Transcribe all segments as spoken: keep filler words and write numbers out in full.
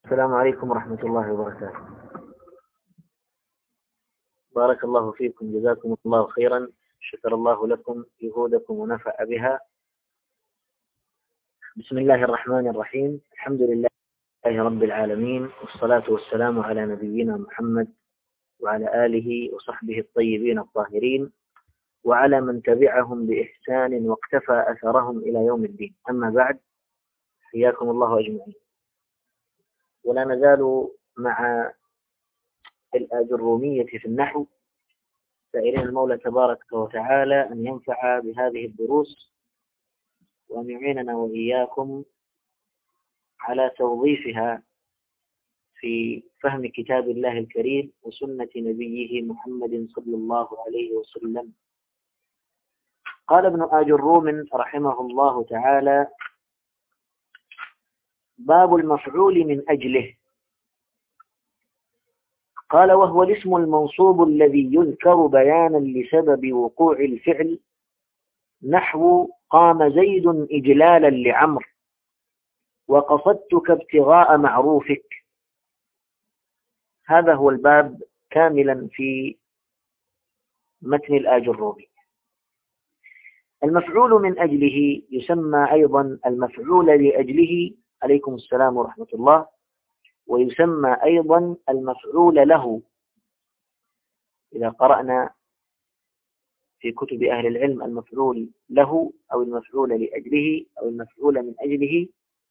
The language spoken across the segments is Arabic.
السلام عليكم ورحمة الله وبركاته. بارك الله فيكم، جزاكم الله خيرا، شكر الله لكم جهودكم ونفع بها. بسم الله الرحمن الرحيم، الحمد لله رب العالمين، والصلاة والسلام على نبينا محمد وعلى آله وصحبه الطيبين الطاهرين، وعلى من تبعهم بإحسان واقتفى أثرهم إلى يوم الدين. أما بعد، حياكم الله أجمعين. ولا نزال مع الآجرومية في النحو، سائلين المولى تبارك وتعالى أن ينفع بهذه الدروس وأن يعيننا وإياكم على توظيفها في فهم كتاب الله الكريم وسنة نبيه محمد صلى الله عليه وسلم. قال ابن آجروم رحمه الله تعالى: باب المفعول من أجله. قال: وهو الاسم المنصوب الذي يذكر بيانا لسبب وقوع الفعل، نحو قام زيد إجلالا لعمر، وقصدتك ابتغاء معروفك. هذا هو الباب كاملا في متن الآجرومي. المفعول من أجله يسمى أيضا المفعول لأجله، عليكم السلام ورحمة الله، ويسمى أيضا المفعول له. إذا قرأنا في كتب أهل العلم المفعول له أو المفعول لأجله أو المفعول من أجله،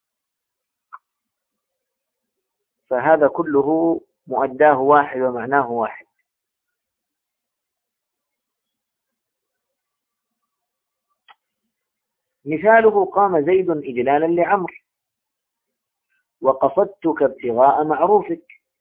فهذا كله مؤداه واحد ومعناه واحد. مثاله: قام زيد إجلالا لعمر، وقصدتك ابتغاء معروفك.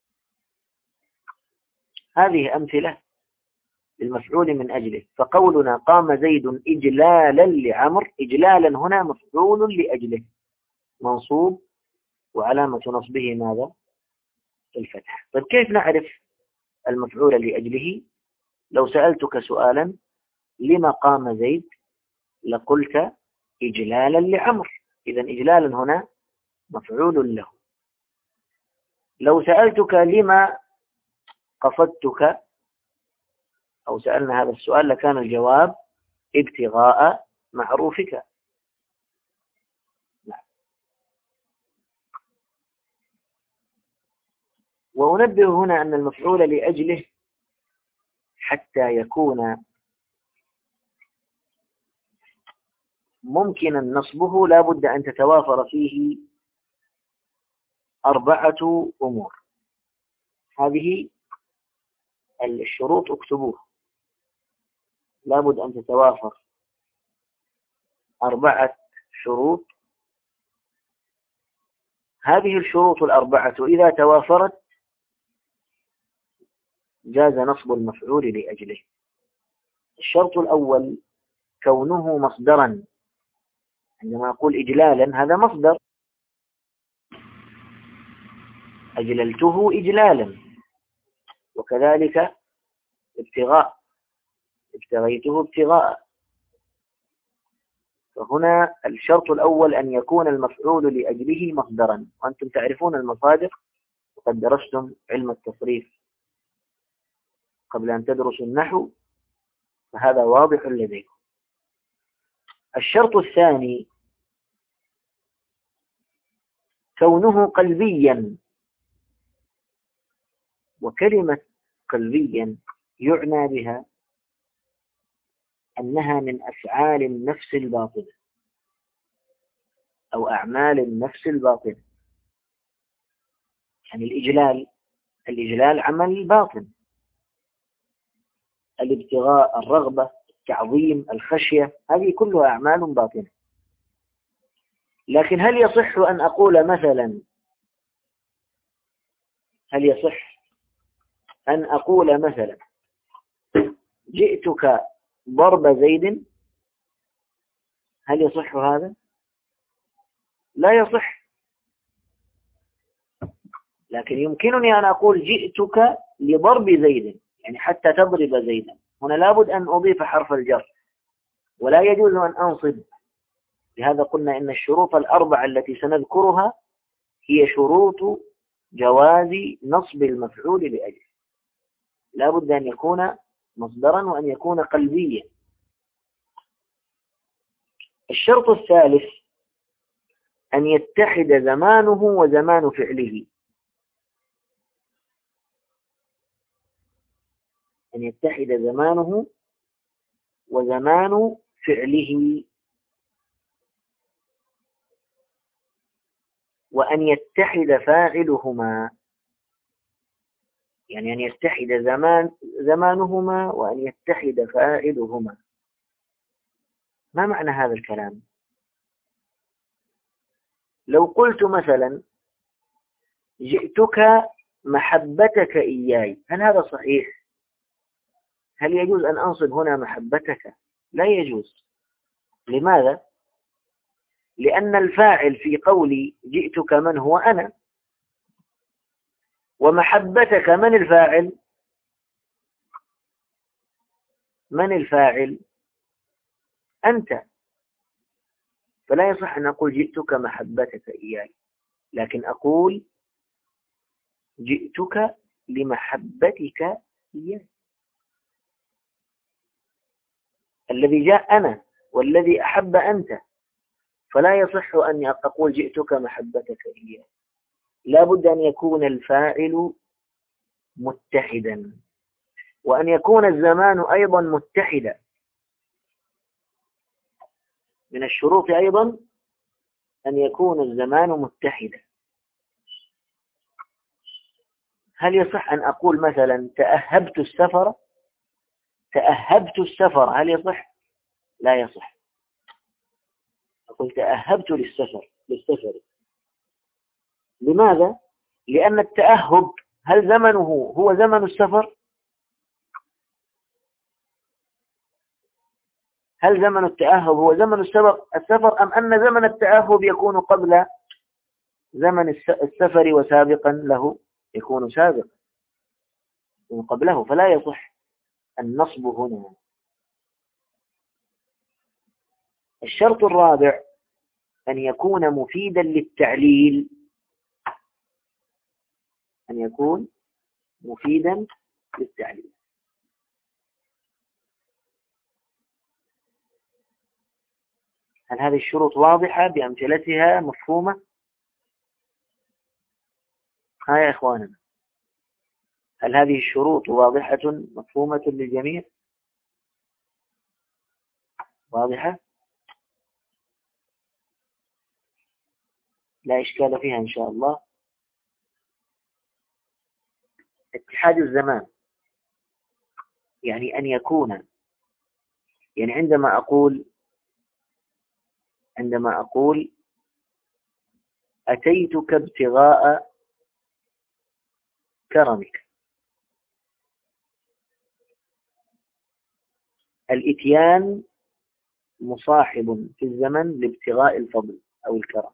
هذه أمثلة للمفعول من أجله. فقولنا قام زيد إجلالا لعمر، إجلالا هنا مفعول لأجله منصوب، وعلامة نصبه ماذا؟ الفتح. طيب كيف نعرف المفعول لأجله؟ لو سألتك سؤالا: لما قام زيد؟ لقلت إجلالا لعمر، إذن إجلالا هنا مفعول له. لو سألتك لما قصدتك، أو سألنا هذا السؤال، لكان الجواب ابتغاء معروفك. نعم. وأنبه هنا أن المفعول لأجله حتى يكون ممكنا نصبه لا بد أن تتوافر فيه أربعة أمور. هذه الشروط اكتبوها، لا بد أن تتوافر أربعة شروط. هذه الشروط الأربعة إذا توافرت جاز نصب المفعول لأجله. الشرط الأول كونه مصدرا. عندما أقول إجلالا هذا مصدر، أجللته إجلالا، وكذلك ابتغاء، ابتغيته ابتغاء. فهنا الشرط الأول أن يكون المفعول لأجله مصدرا، وأنتم تعرفون المصادر وقد درستم علم التصريف قبل أن تدرسوا النحو، فهذا واضح لديكم. الشرط الثاني كونه قلبيا، وكلمة قلبيا يعنى بها أنها من أفعال النفس الباطنة أو أعمال النفس الباطنة. يعني الإجلال، الإجلال عمل باطن، الابتغاء، الرغبة، التعظيم، الخشية، هذه كلها أعمال باطنة. لكن هل يصح أن أقول مثلا هل يصح أن أقول مثلا جئتك ضرب زيد؟ هل يصح هذا؟ لا يصح. لكن يمكنني أن أقول جئتك لضرب زيد، يعني حتى تضرب زيدا. هنا لابد أن أضيف حرف الجر، ولا يجوز أن أنصب. لهذا قلنا إن الشروط الأربعة التي سنذكرها هي شروط جواز نصب المفعول لأجله، لا بد أن يكون مصدرا وأن يكون قلبيا. الشرط الثالث أن يتحد زمانه وزمان فعله، أن يتحد زمانه وزمان فعله، وأن يتحد فاعلهما، يعني أن يتحد زمان زمانهما وأن يتحد فاعلهما. ما معنى هذا الكلام؟ لو قلت مثلا جئتك محبتك إياي، هل هذا صحيح؟ هل يجوز أن أنصب هنا محبتك؟ لا يجوز. لماذا؟ لأن الفاعل في قولي جئتك من هو؟ أنا. ومحبتك من الفاعل؟ من الفاعل؟ أنت. فلا يصح أن أقول جئتك محبتك إياي، لكن أقول جئتك لمحبتك إياي. الذي جاء أنا والذي أحب أنت، فلا يصح أن أقول جئتك محبتك إياي. لا بد أن يكون الفاعل متحدا، وأن يكون الزمان أيضا متحدا. من الشروط أيضا أن يكون الزمان متحدا. هل يصح أن أقول مثلا تأهبت السفر؟ تأهبت السفر هل يصح؟ لا يصح. أقول تأهبت للسفر للسفر. لماذا؟ لأن التأهب هل زمنه هو زمن السفر؟ هل زمن التأهب هو زمن السفر أم أن زمن التأهب يكون قبل زمن السفر وسابقا له؟ يكون سابقا قبله، فلا يصح النصب هنا. الشرط الرابع أن يكون مفيدا للتعليل، أن يكون مفيدا للتعليل. هل هذه الشروط واضحة بأمثلتها مفهومة؟ ها يا إخواننا، هل هذه الشروط واضحة مفهومة للجميع؟ واضحة؟ لا إشكال فيها إن شاء الله. اتحاد الزمان يعني أن يكون، يعني عندما أقول عندما أقول أتيتك ابتغاء كرمك، الإتيان مصاحب في الزمن لابتغاء الفضل أو الكرم.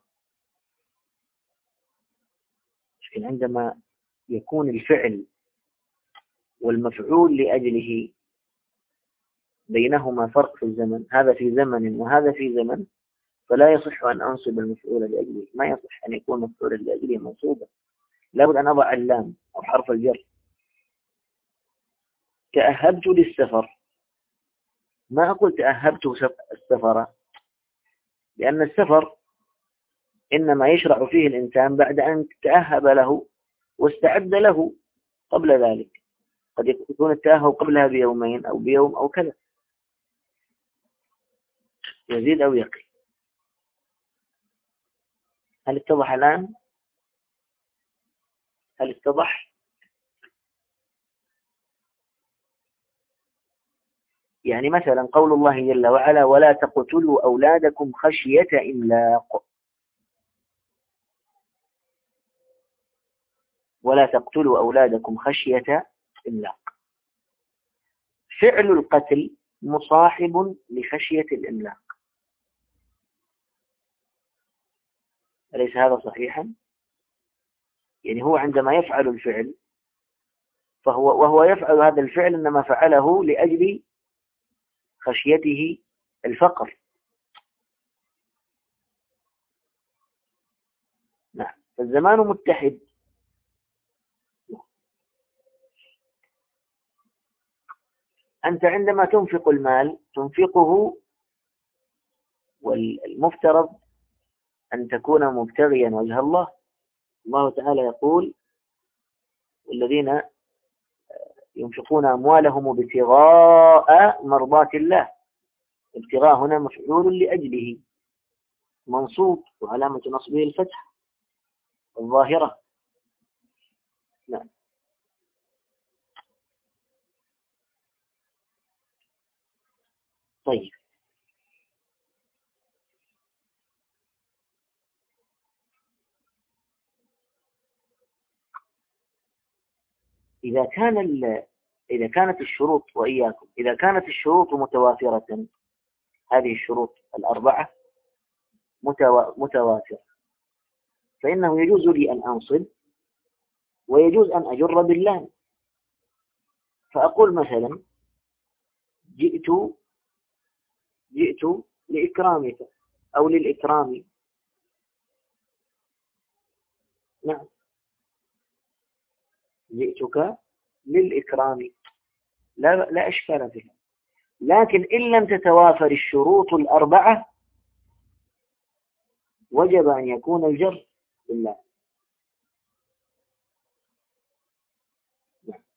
لكن عندما يكون الفعل والمفعول لأجله بينهما فرق في الزمن، هذا في زمن وهذا في زمن، فلا يصح أن أنصب المفعول لأجله. ما يصح أن يكون مفعول لأجله منصوبا، لابد أن أضع اللام أو حرف الجر. تأهبت للسفر، ما أقول تأهبت السفر، لأن السفر إنما يشرع فيه الإنسان بعد أن تأهب له واستعد له قبل ذلك. قد يكون التأهب قبلها بيومين أو بيوم أو كذا، يزيد أو يقل. هل اتضح الآن؟ هل اتضح؟ يعني مثلا قول الله جل وعلا ولا تقتلوا أولادكم خشية إملاق، ولا تقتلوا أولادكم خشية إملاق، فعل القتل مصاحب لخشية الإملاق، أليس هذا صحيحا؟ يعني هو عندما يفعل الفعل فهو وهو يفعل هذا الفعل إنما فعله لأجل خشيته الفقر. نعم، فالزمان متحد أنت عندما تنفق المال تنفقه، والمفترض أن تكون مبتغيا وجه الله. الله تعالى يقول: والذين ينفقون أموالهم ابتغاء مرضات الله. ابتغاء هنا مفعول لأجله منصوب، وعلامة نصبه الفتح الظاهرة. نعم. طيب، إذا كان ال... إذا كانت الشروط، وإياكم، إذا كانت الشروط متوافرة، هذه الشروط الأربعة متوا... متوافرة، فإنه يجوز لي أن أنصب ويجوز أن أجر باللام. فأقول مثلا: جئت جئت لإكرامك أو للإكرام. نعم، جئتك للإكرام، لا لا إشكال فيها. لكن إن لم تتوافر الشروط الأربعة وجب أن يكون الجر بالله. نعم.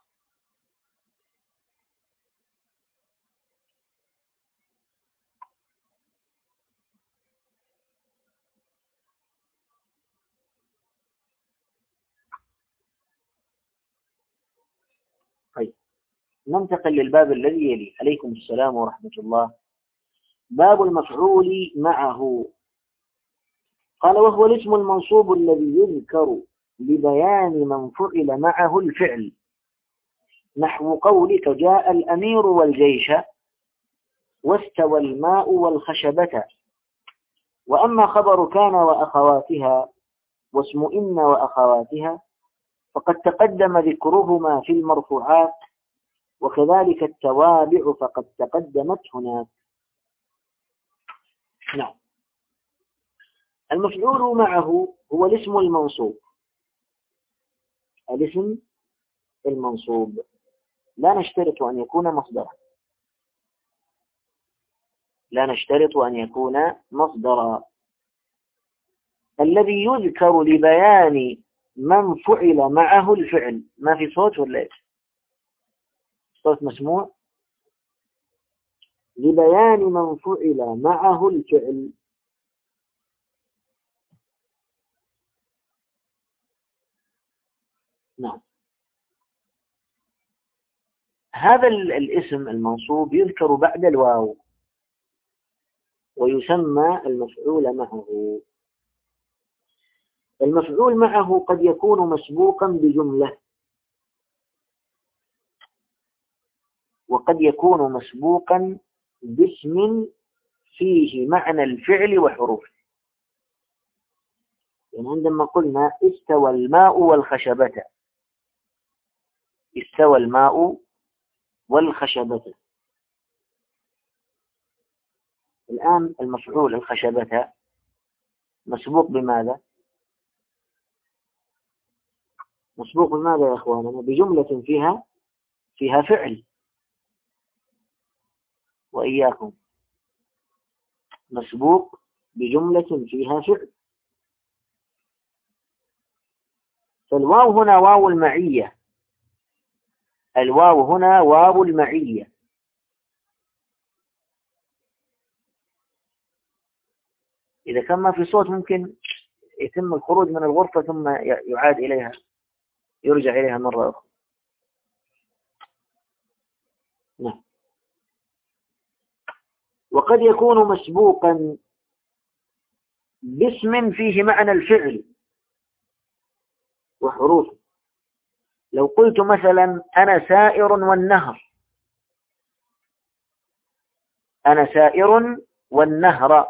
طيب، ننتقل للباب الذي يلي. عليكم السلام ورحمة الله. باب المفعول معه. قال: وهو الاسم المنصوب الذي يذكر لبيان من فعل معه الفعل، نحو قولك: جاء الأمير والجيش، واستوى الماء والخشبة. وأما خبر كان وأخواتها واسم إن وأخواتها فقد تقدم ذكرهما في المرفوعات، وكذلك التوابع فقد تقدمت هناك. نعم. المفعول معه هو الاسم المنصوب. الاسم المنصوب لا نشترط أن يكون مصدرا، لا نشترط أن يكون مصدرا. الذي يذكر لبيان من فعل معه الفعل. ما في صوت ولا إيش؟ صوت مسموع. لبيان من فعل معه الفعل. نعم. هذا الاسم المنصوب يذكر بعد الواو ويسمى المفعول معه. المفعول معه قد يكون مسبوقا بجملة، وقد يكون مسبوقا باسم فيه معنى الفعل وحروفه. يعني عندما قلنا استوى الماء والخشبة، استوى الماء والخشبة، الآن المفعول الخشبة مسبوق بماذا؟ مسبوق بماذا يا أخواننا؟ بجملة فيها فيها فعل. وإياكم، مسبوق بجملة فيها فعل. فالواو هنا واو المعية. الواو هنا واو المعية. إذا كان ما في صوت ممكن يتم الخروج من الغرفة ثم يعاد إليها، يرجع إليها مرة أخرى. نعم. وقد يكون مسبوقا باسم فيه معنى الفعل وحروفه. لو قلت مثلا: أنا سائر والنهر، أنا سائر والنهر،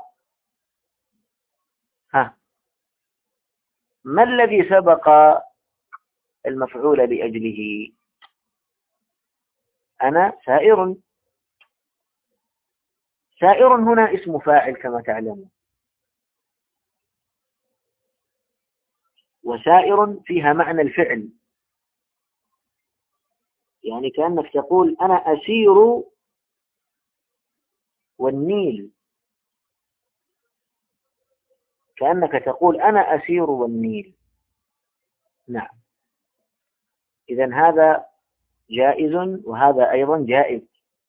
ها، ما الذي سبق المفعول لأجله؟ أنا سائر. سائر هنا اسم فاعل كما تعلمون، وسائر فيها معنى الفعل. يعني كأنك تقول أنا أسير والنيل، كأنك تقول أنا أسير والنيل. نعم، إذن هذا جائز وهذا أيضا جائز.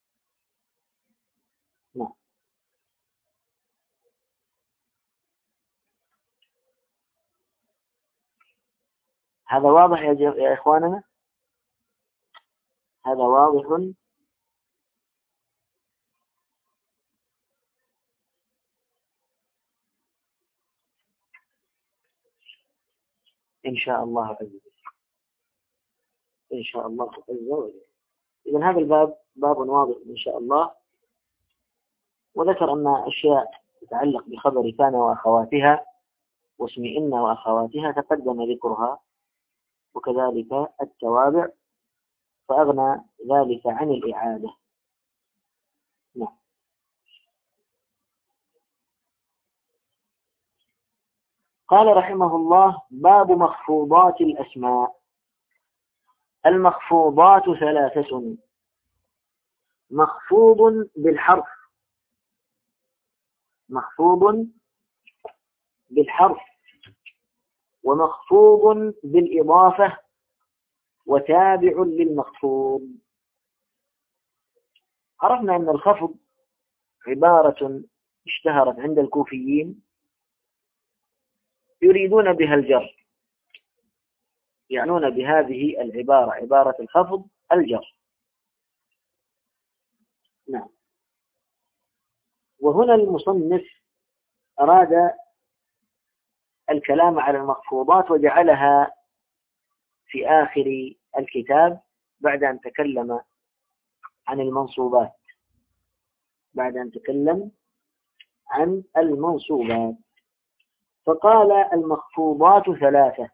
نعم. هذا واضح يا, يا إخواننا، هذا واضح. إن شاء الله عز وجل، إن شاء الله عز وجل. إذن هذا الباب باب واضح إن شاء الله. وذكر أن أشياء تتعلق بخبر كان وأخواتها واسم إن وأخواتها تقدم ذكرها، وكذلك التوابع، فأغنى ذلك عن الإعادة. نعم. قال رحمه الله: باب مخفوضات الأسماء. المخفوضات ثلاثة: مخفوض بالحرف، مخفوض بالحرف، ومخفوض بالإضافة، وتابع للمخفوض. عرفنا أن الخفض عبارة اشتهرت عند الكوفيين يريدون بها الجر، يعنون بهذه العبارة عبارة الخفض الجر. نعم. وهنا المصنف أراد الكلام على المخفوضات وجعلها في آخر الكتاب بعد أن تكلم عن المنصوبات، بعد أن تكلم عن المنصوبات فقال: المخفوضات ثلاثة.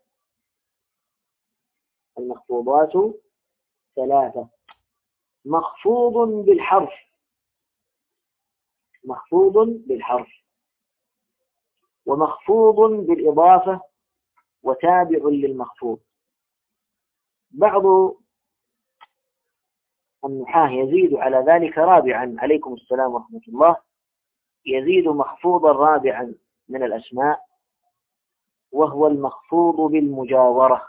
المخفوضات ثلاثة: مخفوض بالحرف، مخفوض بالحرف، ومخفوض بالإضافة، وتابع للمخفوض. بعض النحاة يزيد على ذلك رابعا، عليكم السلام ورحمة الله، يزيد مخفوضا رابعا من الأسماء، وهو المخفوض بالمجاورة.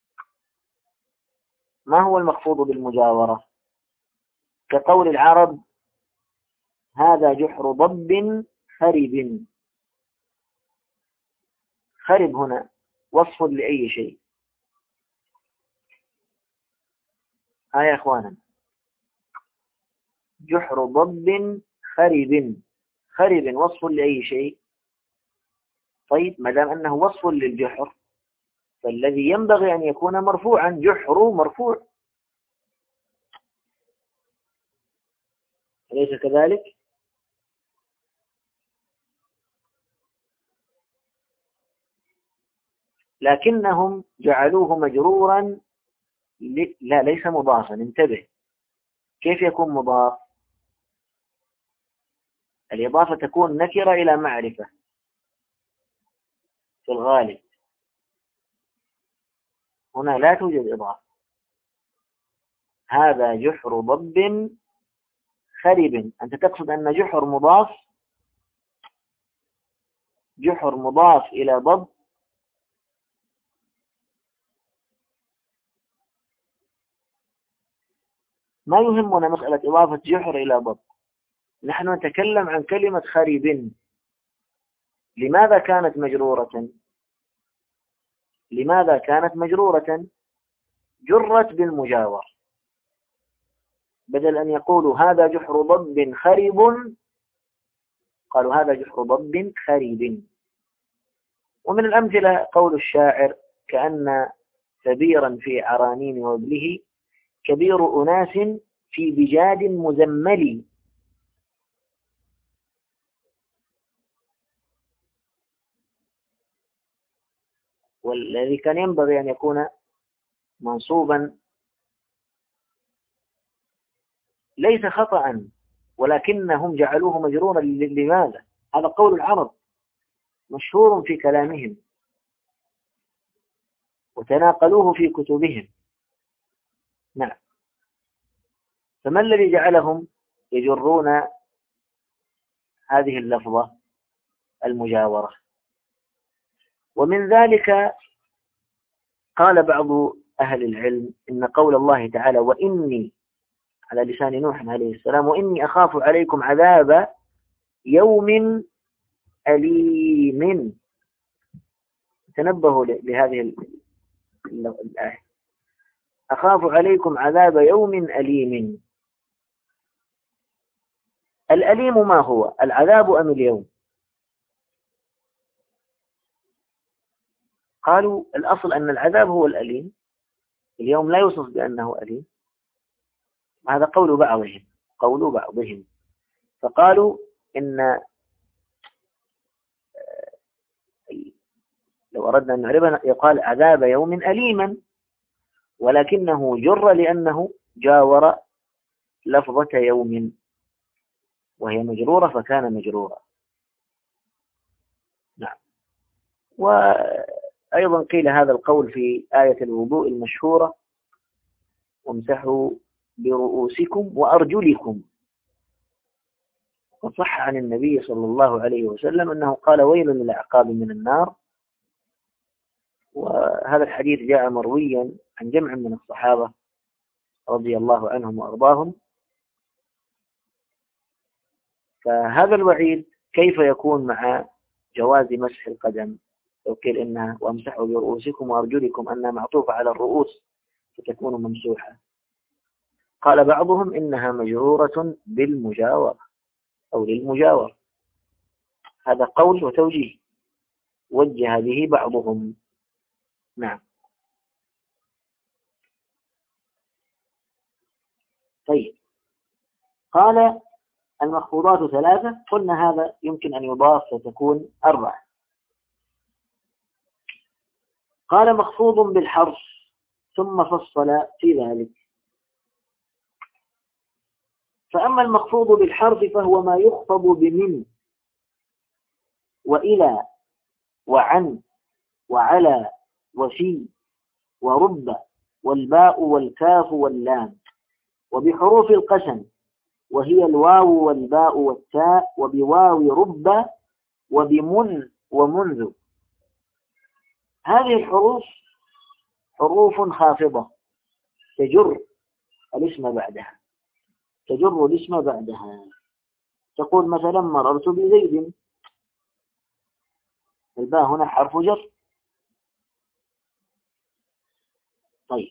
ما هو المخفوض بالمجاورة؟ كقول العرب: هذا جحر ضب خرب. خرب هنا وصف لأي شيء؟ ها يا أخوانا، جحر ضب خرب، خرب وصف لأي شيء؟ طيب، ما دام أنه وصف للجحر فالذي ينبغي أن يكون مرفوعا، جحر مرفوع، أليس كذلك؟ لكنهم جعلوه مجرورا ل... لا، ليس مضافا. انتبه، كيف يكون مضاف؟ الإضافة تكون نكرة إلى معرفة في الغالب، هنا لا توجد إضافة. هذا جحر ضب خرب، أنت تقصد أن جحر مضاف، جحر مضاف إلى ضب. ما يهمنا مسألة إضافة جحر إلى ضب، نحن نتكلم عن كلمة خرب. لماذا كانت مجرورة؟ لماذا كانت مجرورة؟ جرت بالمجاور، بدل أن يقولوا هذا جحر ضب خرب قالوا هذا جحر ضب خرب. ومن الأمثلة قول الشاعر: كأن كبيرا في عرانين وابله كبير أناس في بجاد مزمل. والذي كان ينبغي أن يكون منصوبا ليس خطأ، ولكنهم جعلوه مجرورا. لماذا؟ هذا قول العرب مشهور في كلامهم وتناقلوه في كتبهم. نعم. فما الذي جعلهم يجرون هذه اللفظة؟ المجاورة. ومن ذلك قال بعض أهل العلم إن قول الله تعالى وإني على لسان نوح عليه السلام وإني أخاف عليكم عذاب يوم أليم. تنبهوا لهذه الآية، أخاف عليكم عذاب يوم أليم. الأليم ما هو؟ العذاب أم اليوم؟ قالوا الأصل أن العذاب هو الأليم، اليوم لا يوصف بأنه أليم. هذا قول بعضهم قول بعضهم فقالوا إن لو أردنا أن نعربها يقال عذاب يوم أليما، ولكنه جر لأنه جاور لفظة يوم وهي مجرورة فكان مجرورا. نعم. وأيضا قيل هذا القول في آية الوضوء المشهورة وامسحوا برؤوسكم وأرجلكم، وصح عن النبي صلى الله عليه وسلم أنه قال ويل للأعقاب من النار. وهذا الحديث جاء مرويا عن جمع من الصحابة رضي الله عنهم وأرضاهم. فهذا الوعيد كيف يكون مع جواز مسح القدم؟ لو قيل إنها وامسحوا برؤوسكم وأرجلكم أنها معطوفة على الرؤوس فتكون ممسوحة. قال بعضهم إنها مجرورة بالمجاورة أو للمجاورة. هذا قول وتوجيه وجه به بعضهم. نعم. طيب، قال المخفوضات ثلاثة، قلنا هذا يمكن أن يضاف فتكون أربعة. قال مخفوض بالحرف ثم فصل في ذلك. فأما المخفوض بالحرف فهو ما يخفض بمن وإلى وعن وعلى وفي ورب والباء والكاف واللام، وبحروف القسم وهي الواو والباء والتاء، وبواو رب وبمن ومنذ. هذه الحروف حروف خافضة تجر الاسم بعدها تجر الاسم بعدها تقول مثلا مررت بزيد، الباء هنا حرف جر. طيب،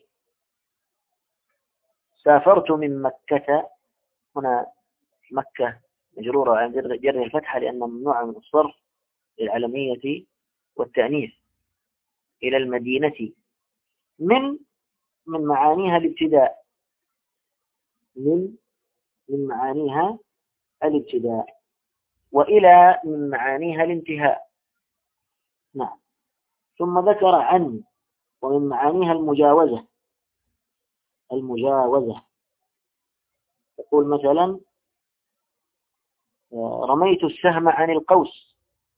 سافرت من مكة، هنا مكة مجرورة عن جر الفتحة لأنها ممنوعة من الصرف للعلمية والتأنيث. إلى المدينة، من من معانيها الابتداء من من معانيها الابتداء وإلى من معانيها الانتهاء. نعم. ثم ذكر عن ومن معانيها المجاوزة المجاوزة تقول مثلا رميت السهم عن القوس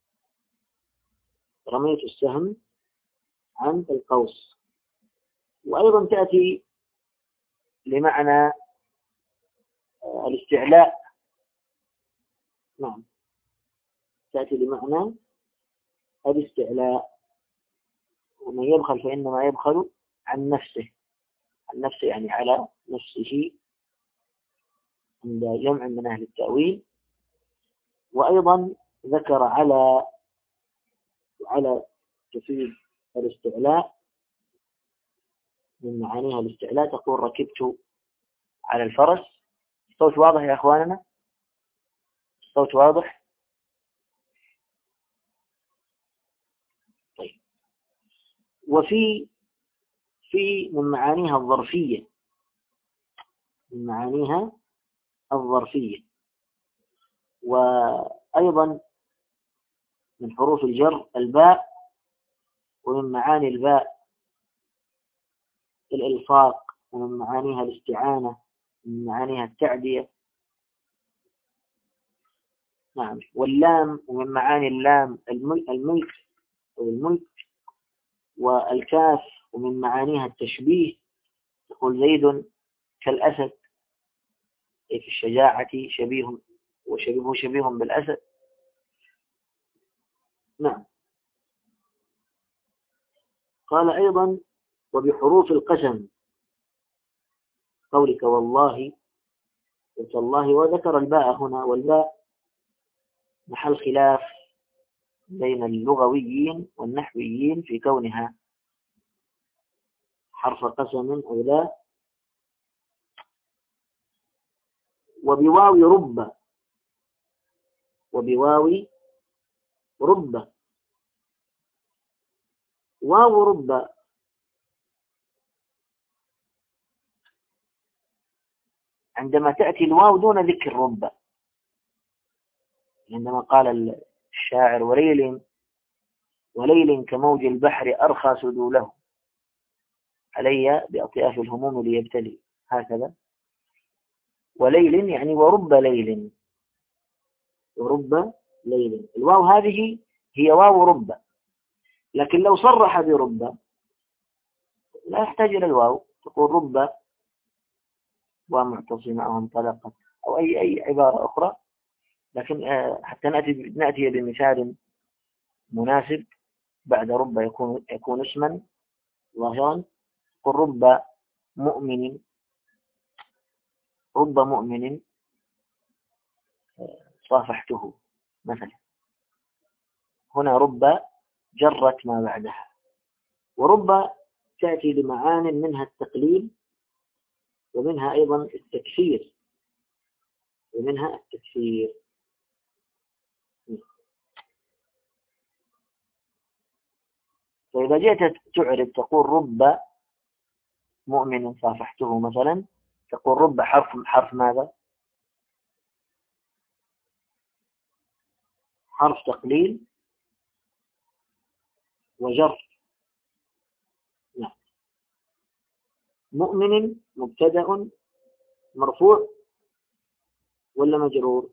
رميت السهم عن القوس. وأيضا تأتي لمعنى الاستعلاء. نعم، تأتي لمعنى الاستعلاء. ومن يبخل فإنما يبخل عن نفسه عن نفسه يعني على نفسه عند جمع من أهل التأويل. وأيضا ذكر على على تفيد الاستعلاء، من معانيها الاستعلاء تقول ركبت على الفرس. الصوت واضح يا أخواننا؟ الصوت واضح؟ طيب. وفي في من معانيها الظرفية من معانيها الظرفية وأيضا من حروف الجر الباء، ومن معاني الباء الإلصاق، ومن معانيها الاستعانة، من معانيها التعدية. نعم. واللام، ومن معاني اللام الملك أو الملك. والكاف، ومن معانيها التشبيه، تقول زيد كالأسد. أي في الشجاعة شبيه، وشبيهه شبيه بالأسد. نعم. قال أيضا وبحروف القسم، قولك والله وتالله، وذكر الباء هنا، والباء محل خلاف بين اللغويين والنحويين في كونها حرف قسم أو لا. وبواو رب، وبواو رب، واو رب عندما تأتي الواو دون ذكر رب، عندما قال الشاعر وليل وليل كموج البحر أرخى سدوله علي بأطياف الهموم ليبتلي، هكذا. وليل يعني ورب ليل، ورب ليل، الواو هذه هي واو رب، لكن لو صرح برب لا يحتاج إلى الواو، تقول رب ومعتصمة أو انطلقت أو أي أي عبارة أخرى. لكن حتى نأتي نأتي بمثال مناسب، بعد رب يكون يكون اسما ظاهرا، قل رب مؤمن، رب مؤمن صافحته مثلا. هنا رب جرت ما بعدها. ورب تأتي لمعان منها التقليل، ومنها أيضا التكثير، ومنها التكثير. فإذا جئت تعرف تقول رب مؤمن صافحته مثلا، تقول رب حرف حرف ماذا؟ حرف تقليل وجر. لا. مؤمن مبتدأ مرفوع ولا مجرور؟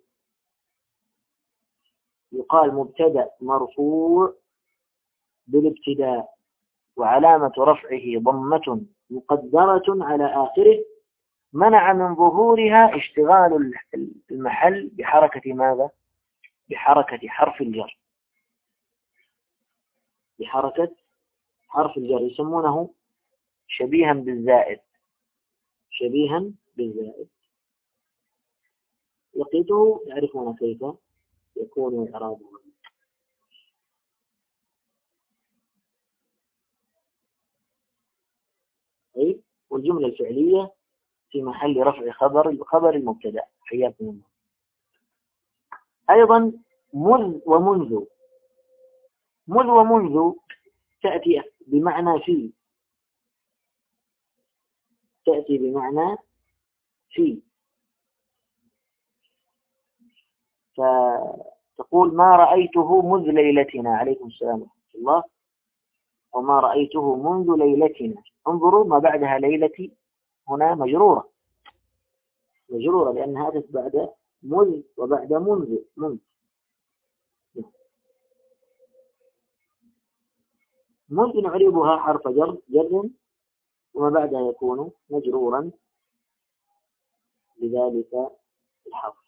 يقال مبتدأ مرفوع بالابتداء، وعلامة رفعه ضمة مقدرة على آخره، منع من ظهورها اشتغال المحل بحركة ماذا؟ بحركة حرف الجر، بحركة حرف الجر، يسمونه شبيها بالزائد، شبيها بالزائد. لقيته يعرفون كيف يكون إعرابه. طيب، والجملة الفعلية في محل رفع خبر خبر المبتدأ، حياكم الله. أيضا مذ ومنذ، مذ ومنذ تأتي بمعنى في، تأتي بمعنى في، فتقول ما رأيته مذ ليلتنا، عليكم السلام ورحمة الله، وما رأيته منذ ليلتنا. انظروا ما بعدها ليلتي هنا مجرورة، مجرورة لأنها أتت بعد مذ وبعد منذ. منذ منذ نعربها حرف جر جر، وما بعدها يكون مجرورا لذلك الحرف.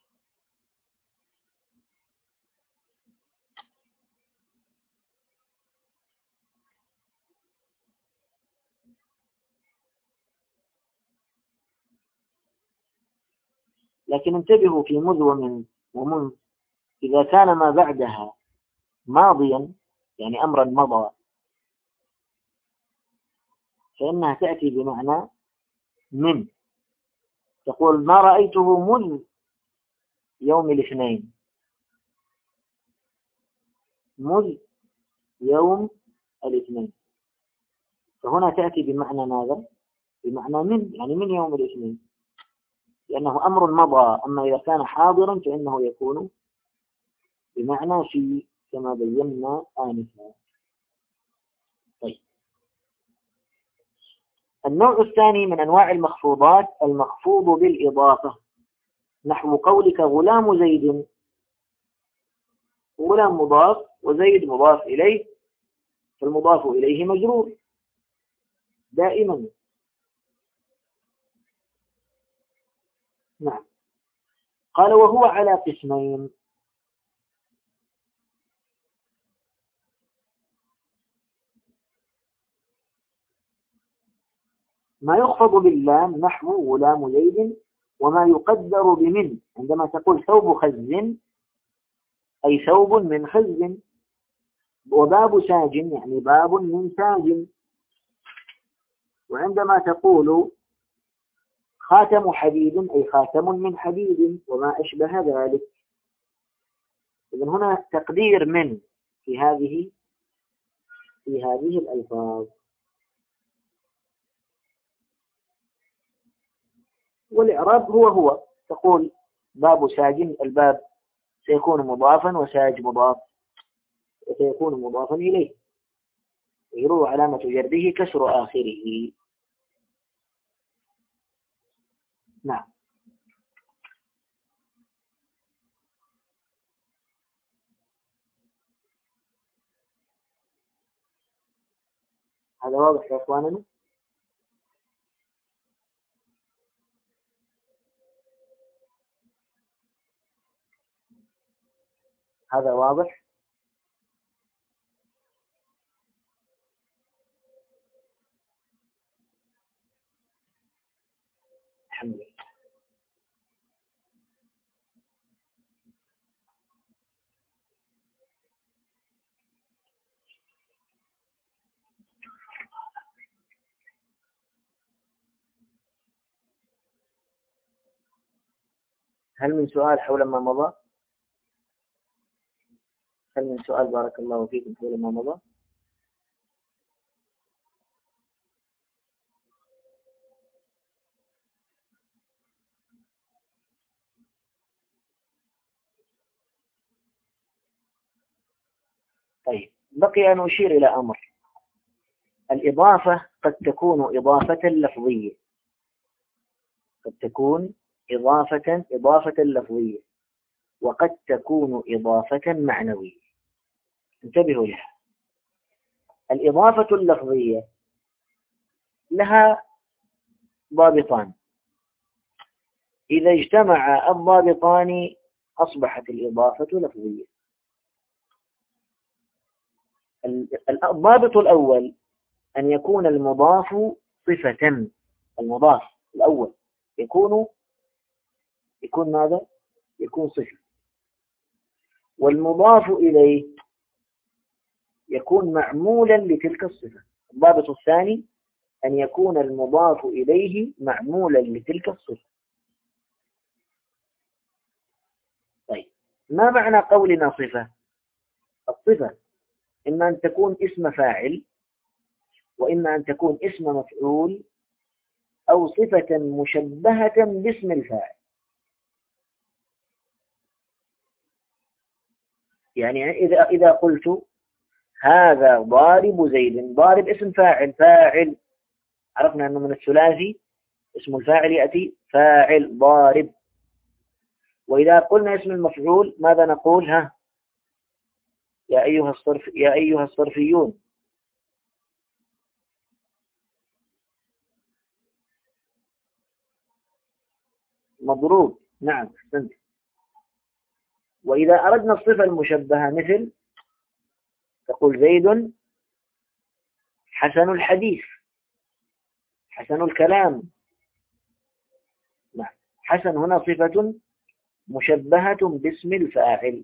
لكن انتبهوا في مذ ومن ومنذ، إذا كان ما بعدها ماضيا يعني أمرا مضى، فإنها تأتي بمعنى من. تقول ما رأيته منذ يوم الاثنين، منذ يوم الاثنين، فهنا تأتي بمعنى ماذا؟ بمعنى من، يعني من يوم الاثنين، لأنه أمر مضى. أما إذا كان حاضرا فإنه يكون بمعنى في، كما بينا آنفا. طيب، النوع الثاني من أنواع المخفوضات المخفوض بالإضافة، نحو قولك غلام زيد، غلام مضاف وزيد مضاف إليه، فالمضاف إليه مجرور دائما. نعم. قال وهو على قسمين. ما يخفض باللام نحو غلام زيد، وما يقدر بمن عندما تقول ثوب خز أي ثوب من خز، وباب ساج يعني باب من ساج. وعندما تقول خاتم حديد أي خاتم من حديد وما أشبه ذلك. إذن هنا تقدير من في هذه في هذه الألفاظ. والإعراب هو هو تقول باب ساج، الباب سيكون مضافا وساج مضاف وسيكون مضافا إليه، يروى علامة جره كسر آخره. نعم. هذا واضح يا أخواننا؟ هذا واضح؟ الحمد لله. هل من سؤال حول ما مضى؟ هل من سؤال بارك الله فيكم حول ما مضى؟ طيب، بقي أن أشير إلى أمر. الإضافة قد تكون إضافة لفظية، قد تكون إضافة إضافة لفظية، وقد تكون إضافة معنوية. انتبهوا لها. الإضافة اللفظية لها ضابطان، إذا اجتمع الضابطان أصبحت الإضافة لفظية. الضابط الأول أن يكون المضاف صفة. المضاف الأول يكون يكون ماذا؟ يكون صفة. والمضاف إليه يكون معمولا لتلك الصفة. الضابط الثاني أن يكون المضاف إليه معمولا لتلك الصفة. طيب، ما معنى قولنا صفة؟ الصفة إما أن تكون اسم فاعل، وإما أن تكون اسم مفعول، أو صفة مشبهة باسم الفاعل. يعني إذا إذا قلت هذا ضارب زيد، ضارب اسم فاعل، فاعل عرفنا أنه من الثلاثي اسم الفاعل يأتي فاعل ضارب. وإذا قلنا اسم المفعول ماذا نقول؟ ها يا أيها الصرف يا أيها الصرفيون. مضروب. نعم أحسنت. وإذا أردنا الصفة المشبهة مثل تقول زيد حسن الحديث، حسن الكلام. نعم، حسن هنا صفة مشبهة باسم الفاعل.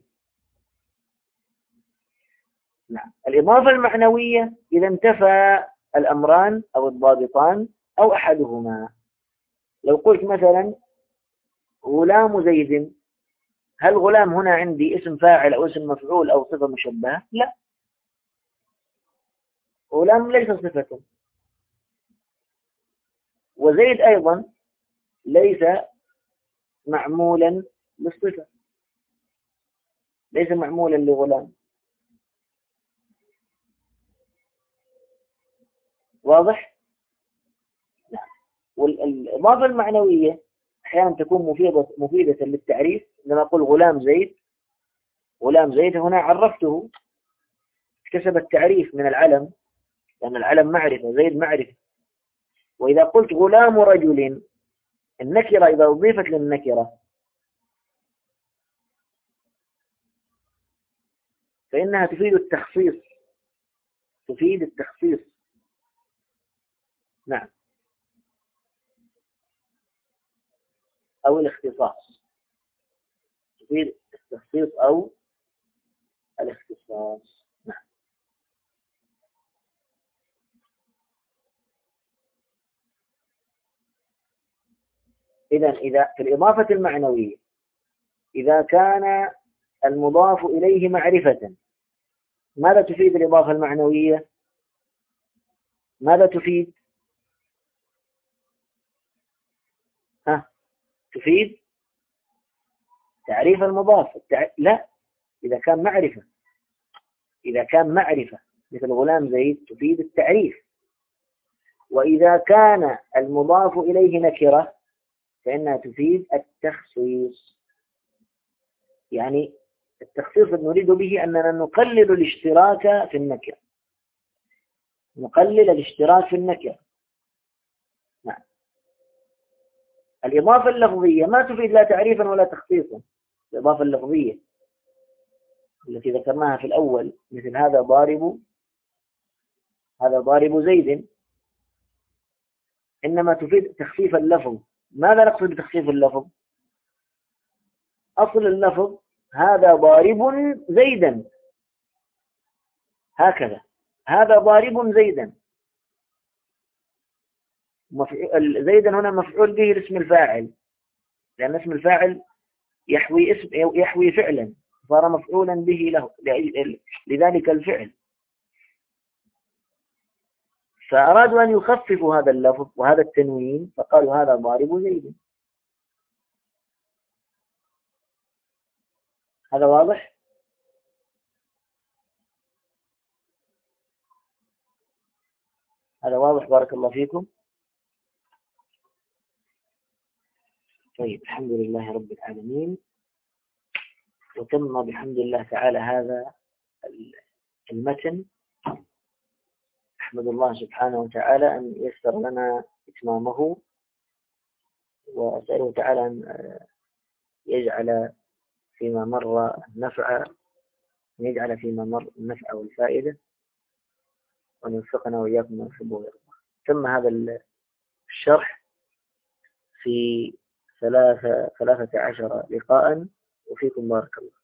نعم. الإضافة المعنوية إذا انتفى الأمران أو الضابطان أو أحدهما. لو قلت مثلا غلام زيد، هل غلام هنا عندي اسم فاعل أو اسم مفعول أو صفة مشبهة؟ لا، غلام ليس صفة. وزيد أيضا ليس معمولا للصفة، ليس معمولا لغلام. واضح؟ نعم. والإضافة المعنوية أحيانا تكون مفيدة مفيدة للتعريف. لما أقول غلام زيد، غلام زيد هنا عرفته، اكتسب التعريف من العلم، لأن العلم معرفة، زيد معرفة. وإذا قلت غلام رجل، النكرة إذا أضيفت للنكرة فإنها تفيد التخصيص، تفيد التخصيص. نعم، أو الاختصاص، تفيد التخصيص أو الاختصاص. نعم. إذا إذا في الإضافة المعنوية إذا كان المضاف إليه معرفة، ماذا تفيد الإضافة المعنوية؟ ماذا تفيد؟ ها، تفيد تعريف المضاف. التع... لا، إذا كان معرفة، إذا كان معرفة مثل غلام زيد تفيد التعريف. وإذا كان المضاف إليه نكرة فإنها تفيد التخصيص. يعني التخصيص نريد به أننا نقلل الاشتراك في النكرة، نقلل الاشتراك في النكرة. نعم. الإضافة اللفظية ما تفيد لا تعريفا ولا تخصيصا. الإضافة اللفظية التي ذكرناها في الأول مثل هذا ضارب، هذا ضارب زيد، إنما تفيد تخفيف اللفظ. ماذا نقصد بتخفيف اللفظ؟ أصل اللفظ هذا ضارب زيدا، هكذا، هذا ضارب زيدا. زيدا هنا مفعول به لاسم الفاعل، لأن اسم الفاعل يحوي اسم يحوي فعلا، صار مفعولا به له لذلك الفعل. فأرادوا أن يخففوا هذا اللفظ وهذا التنوين فقالوا هذا ضارب زيد. هذا واضح؟ هذا واضح، بارك الله فيكم. طيب، الحمد لله رب العالمين، وتم بحمد الله تعالى هذا المتن. أحمد الله سبحانه وتعالى أن يسر لنا إتمامه، وأسأله تعالى أن يجعل فيما مر النفع، أن يجعل فيما مر النفع والفائدة، وأن يوفقنا وإياكم من يحبه ويرضى. تم هذا الشرح في ثلاثة ثلاثة عشر لقاء، وفيكم بارك الله.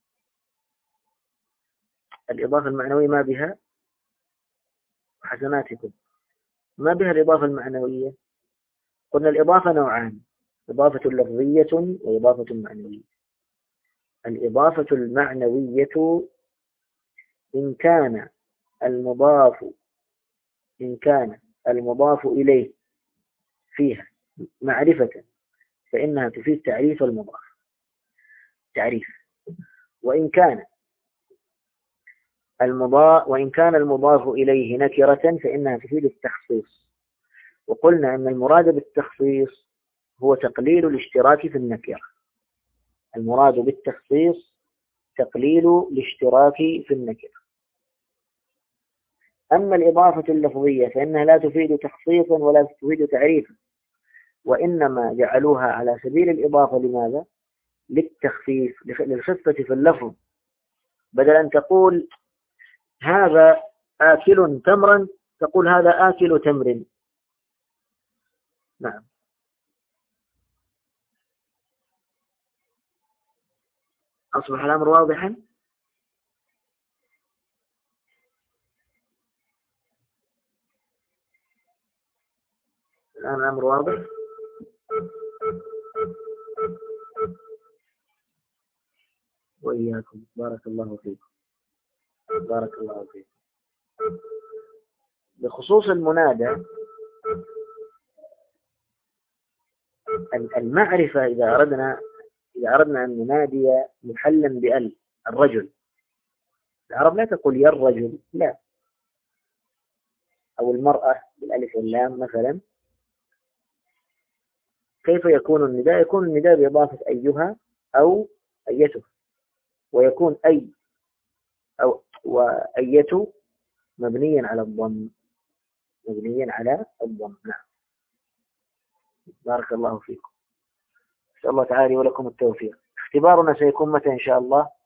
الإضافة المعنوية ما بها حسناتكم، ما بها الإضافة المعنوية. قلنا الإضافة نوعان: إضافة لفظية وإضافة معنوية. الإضافة المعنوية إن كان المضاف إن كان المضاف إليه فيها معرفة فإنها تفيد تعريف المضاف، تعريف. وإن كان المضاف وإن كان المضاف إليه نكرة فإنها تفيد التخصيص. وقلنا أن المراد بالتخصيص هو تقليل الاشتراك في النكرة. المراد بالتخصيص تقليل الاشتراك في النكرة. أما الإضافة اللفظية فإنها لا تفيد تخصيصا ولا تفيد تعريفا، وإنما جعلوها على سبيل الإضافة. لماذا؟ للتخفيف، للخفة في اللفظ. بدل أن تقول هذا آكل تمرا تقول هذا آكل تمر. نعم. أصبح الأمر واضحا؟ الآن الأمر واضح؟ وإياكم، بارك الله فيكم، بارك الله فيكم. بخصوص المنادى، المعرفة إذا أردنا إذا أردنا أن ننادي محلا بأل الرجل، العرب لا تقول يا الرجل، لا، أو المرأة بالألف واللام مثلا. كيف يكون النداء؟ يكون النداء بإضافة أيها أو أيته، ويكون أي أو وأيته مبنيا على الضم، مبنيا على الضم. نعم. بارك الله فيكم، إن شاء الله تعالى ولكم التوفيق. اختبارنا سيكون متى إن شاء الله؟